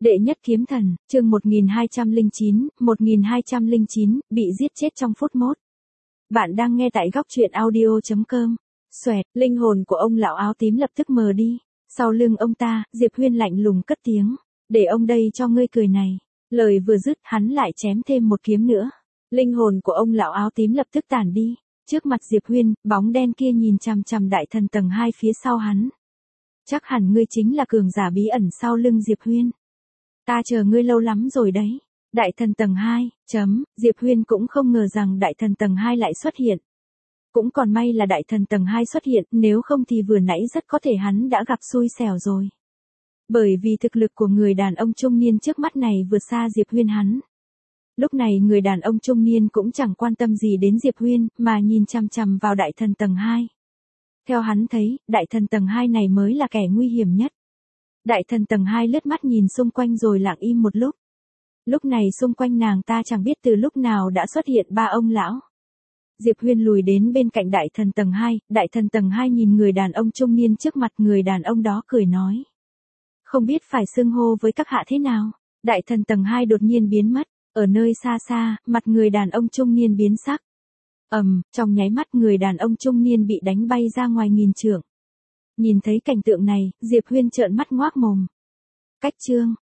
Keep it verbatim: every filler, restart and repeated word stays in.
Đệ nhất kiếm thần, chương một nghìn hai trăm lẻ chín, một nghìn hai trăm lẻ chín, bị giết chết trong phút mốt. Bạn đang nghe tại góc truyện audio chấm com. Xoẹt, linh hồn của ông lão áo tím lập tức mờ đi. Sau lưng ông ta, Diệp Huyên lạnh lùng cất tiếng. Để ông đây cho ngươi cười này. Lời vừa dứt, hắn lại chém thêm một kiếm nữa. Linh hồn của ông lão áo tím lập tức tản đi. Trước mặt Diệp Huyên, bóng đen kia nhìn chằm chằm đại thần tầng hai phía sau hắn. Chắc hẳn ngươi chính là cường giả bí ẩn sau lưng Diệp Huyên. Ta chờ ngươi lâu lắm rồi đấy. Đại thần tầng hai, chấm, Diệp Huyên cũng không ngờ rằng đại thần tầng hai lại xuất hiện. Cũng còn may là đại thần tầng hai xuất hiện, nếu không thì vừa nãy rất có thể hắn đã gặp xui xẻo rồi. Bởi vì thực lực của người đàn ông trung niên trước mắt này vượt xa Diệp Huyên hắn. Lúc này người đàn ông trung niên cũng chẳng quan tâm gì đến Diệp Huyên, mà nhìn chằm chằm vào đại thần tầng hai. Theo hắn thấy, đại thần tầng hai này mới là kẻ nguy hiểm nhất. Đại thần tầng hai lướt mắt nhìn xung quanh rồi lặng im một lúc. Lúc này xung quanh nàng ta chẳng biết từ lúc nào đã xuất hiện ba ông lão. Diệp Huyên lùi đến bên cạnh đại thần tầng hai, đại thần tầng hai nhìn người đàn ông trung niên trước mặt, người đàn ông đó cười nói. Không biết phải xưng hô với các hạ thế nào. Đại thần tầng hai đột nhiên biến mất, ở nơi xa xa, mặt người đàn ông trung niên biến sắc. Ầm, um, trong nháy mắt người đàn ông trung niên bị đánh bay ra ngoài nghìn trượng. Nhìn thấy cảnh tượng này, Diệp Huyên trợn mắt ngoác mồm. Cách chương,